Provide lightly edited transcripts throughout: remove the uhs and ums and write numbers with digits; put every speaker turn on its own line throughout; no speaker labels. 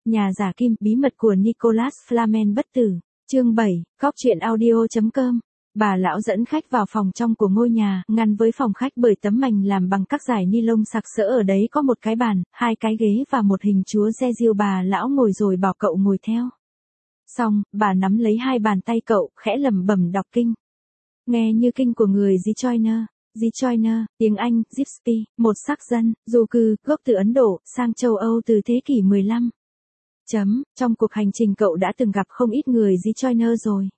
Nhà giả kim, bí mật của Nicholas Flamel bất tử. Chương 7, cóc.truyện.audio.com. Bà lão dẫn khách vào phòng trong của ngôi nhà, ngăn với phòng khách bởi tấm mành làm bằng các dải ni lông sặc sỡ. Ở đấy có một cái bàn, hai cái ghế và một hình chúa Giê-diêu. Bà lão ngồi rồi bảo cậu ngồi theo. Xong, bà nắm lấy hai bàn tay cậu, khẽ lẩm bẩm đọc kinh. Nghe như kinh của người Zichoiner. Zichoiner, tiếng Anh, Gypsy, một sắc dân, du cư, gốc từ Ấn Độ, sang châu Âu từ thế kỷ 15. Trong cuộc hành trình cậu đã từng gặp không ít người Zichoiner rồi.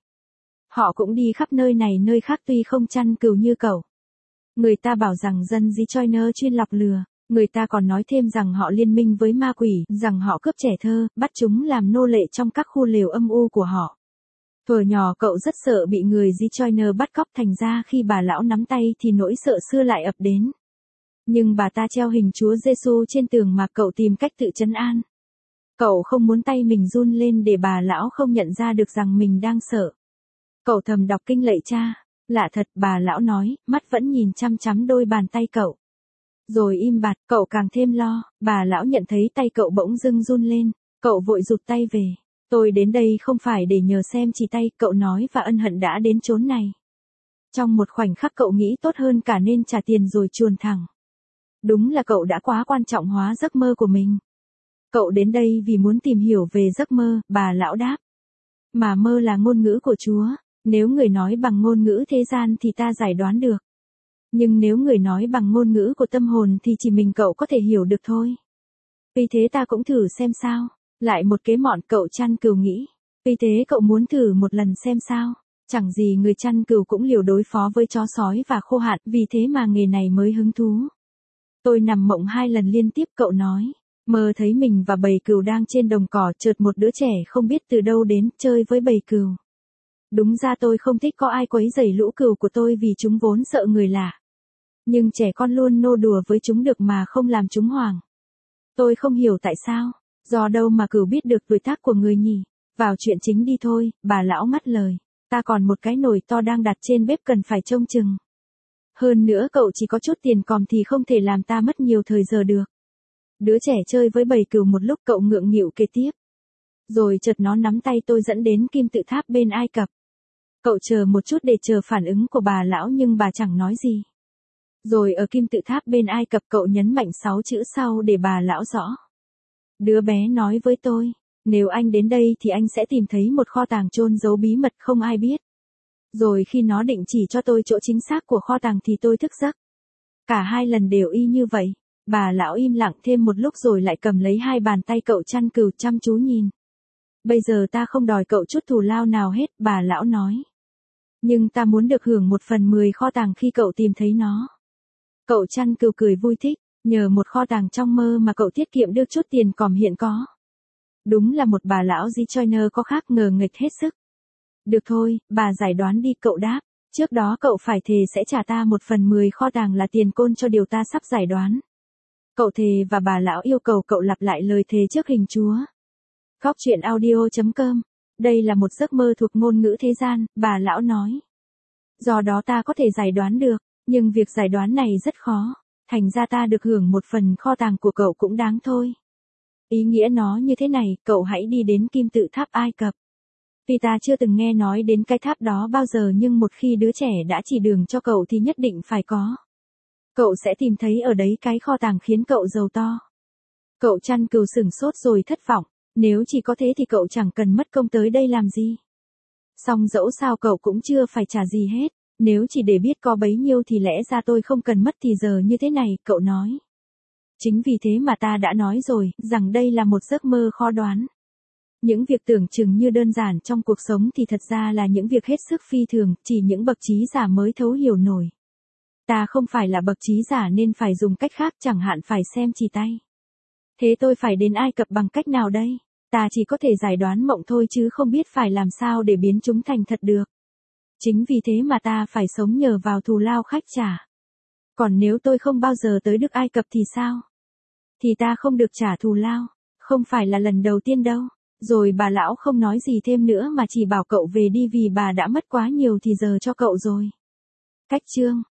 Họ cũng đi khắp nơi này nơi khác tuy không chăn cừu như cậu. Người ta bảo rằng dân Zichoiner chuyên lọc lừa. Người ta còn nói thêm rằng họ liên minh với ma quỷ, rằng họ cướp trẻ thơ, bắt chúng làm nô lệ trong các khu lều âm u của họ. Thuở nhỏ cậu rất sợ bị người Zichoiner bắt cóc, thành ra khi bà lão nắm tay thì nỗi sợ xưa lại ập đến. Nhưng bà ta treo hình Chúa Giêsu trên tường mà cậu tìm cách tự trấn an. Cậu không muốn tay mình run lên để bà lão không nhận ra được rằng mình đang sợ. Cậu thầm đọc kinh lạy Cha. Lạ thật, bà lão nói, mắt vẫn nhìn chăm chăm đôi bàn tay cậu. Rồi im bặt, cậu càng thêm lo. Bà lão nhận thấy tay cậu bỗng dưng run lên. Cậu vội rụt tay về. Tôi đến đây không phải để nhờ xem chỉ tay, cậu nói, và ân hận đã đến chốn này. Trong một khoảnh khắc cậu nghĩ tốt hơn cả nên trả tiền rồi chuồn thẳng. Đúng là cậu đã quá quan trọng hóa giấc mơ của mình. Cậu đến đây vì muốn tìm hiểu về giấc mơ, bà lão đáp. Mà mơ là ngôn ngữ của Chúa. Nếu người nói bằng ngôn ngữ thế gian thì ta giải đoán được. Nhưng nếu người nói bằng ngôn ngữ của tâm hồn thì chỉ mình cậu có thể hiểu được thôi. Vì thế ta cũng thử xem sao. Lại một kế mọn, cậu chăn cừu nghĩ. Vì thế cậu muốn thử một lần xem sao. Chẳng gì người chăn cừu cũng liều đối phó với chó sói và khô hạn, vì thế mà nghề này mới hứng thú. Tôi nằm mộng 2 lần liên tiếp, cậu nói. Mơ thấy mình và bầy cừu đang trên đồng cỏ, chợt một đứa trẻ không biết từ đâu đến, chơi với bầy cừu. Đúng ra tôi không thích có ai quấy rầy lũ cừu của tôi vì chúng vốn sợ người lạ. Nhưng trẻ con luôn nô đùa với chúng được mà không làm chúng hoảng. Tôi không hiểu tại sao. Do đâu mà cừu biết được tuổi tác của người nhỉ? Vào chuyện chính đi thôi, bà lão ngắt lời. Ta còn một cái nồi to đang đặt trên bếp cần phải trông chừng. Hơn nữa cậu chỉ có chút tiền còm thì không thể làm ta mất nhiều thời giờ được. Đứa trẻ chơi với bầy cừu một lúc, cậu ngượng nghịu kể tiếp. Rồi chợt nó nắm tay tôi dẫn đến kim tự tháp bên Ai Cập. Cậu chờ một chút để chờ phản ứng của bà lão nhưng bà chẳng nói gì. Rồi ở kim tự tháp bên Ai Cập cậu nhấn mạnh 6 chữ sau để bà lão rõ. Đứa bé nói với tôi, nếu anh đến đây thì anh sẽ tìm thấy một kho tàng chôn giấu bí mật không ai biết. Rồi khi nó định chỉ cho tôi chỗ chính xác của kho tàng thì tôi thức giấc. Cả 2 lần đều y như vậy. Bà lão im lặng thêm một lúc rồi lại cầm lấy hai bàn tay cậu chăn cừu chăm chú nhìn. Bây giờ ta không đòi cậu chút thù lao nào hết, bà lão nói. Nhưng ta muốn được hưởng 1/10 kho tàng khi cậu tìm thấy nó. Cậu chăn cừu cười vui thích, nhờ một kho tàng trong mơ mà cậu tiết kiệm được chút tiền còm hiện có. Đúng là một bà lão Zichoiner có khác, ngờ nghệch hết sức. Được thôi, bà giải đoán đi, cậu đáp. Trước đó cậu phải thề sẽ trả ta 1/10 kho tàng là tiền côn cho điều ta sắp giải đoán. Cậu thề và bà lão yêu cầu cậu lặp lại lời thề trước hình Chúa. cóc.truyện.audio.com. Đây là một giấc mơ thuộc ngôn ngữ thế gian, bà lão nói. Do đó ta có thể giải đoán được, nhưng việc giải đoán này rất khó. Thành ra ta được hưởng 1/10 kho tàng của cậu cũng đáng thôi. Ý nghĩa nó như thế này, cậu hãy đi đến kim tự tháp Ai Cập. Vì ta chưa từng nghe nói đến cái tháp đó bao giờ, nhưng một khi đứa trẻ đã chỉ đường cho cậu thì nhất định phải có. Cậu sẽ tìm thấy ở đấy cái kho tàng khiến cậu giàu to. Cậu chăn cừu sửng sốt rồi thất vọng. Nếu chỉ có thế thì cậu chẳng cần mất công tới đây làm gì. Song dẫu sao cậu cũng chưa phải trả gì hết. Nếu chỉ để biết có bấy nhiêu thì lẽ ra tôi không cần mất thì giờ như thế này, cậu nói. Chính vì thế mà ta đã nói rồi, rằng đây là một giấc mơ khó đoán. Những việc tưởng chừng như đơn giản trong cuộc sống thì thật ra là những việc hết sức phi thường, chỉ những bậc trí giả mới thấu hiểu nổi. Ta không phải là bậc trí giả nên phải dùng cách khác, chẳng hạn phải xem chỉ tay. Thế tôi phải đến Ai Cập bằng cách nào đây? Ta chỉ có thể giải đoán mộng thôi chứ không biết phải làm sao để biến chúng thành thật được. Chính vì thế mà ta phải sống nhờ vào thù lao khách trả. Còn nếu tôi không bao giờ tới được Ai Cập thì sao? Thì ta không được trả thù lao. Không phải là lần đầu tiên đâu. Rồi bà lão không nói gì thêm nữa mà chỉ bảo cậu về đi vì bà đã mất quá nhiều thì giờ cho cậu rồi. Cách chương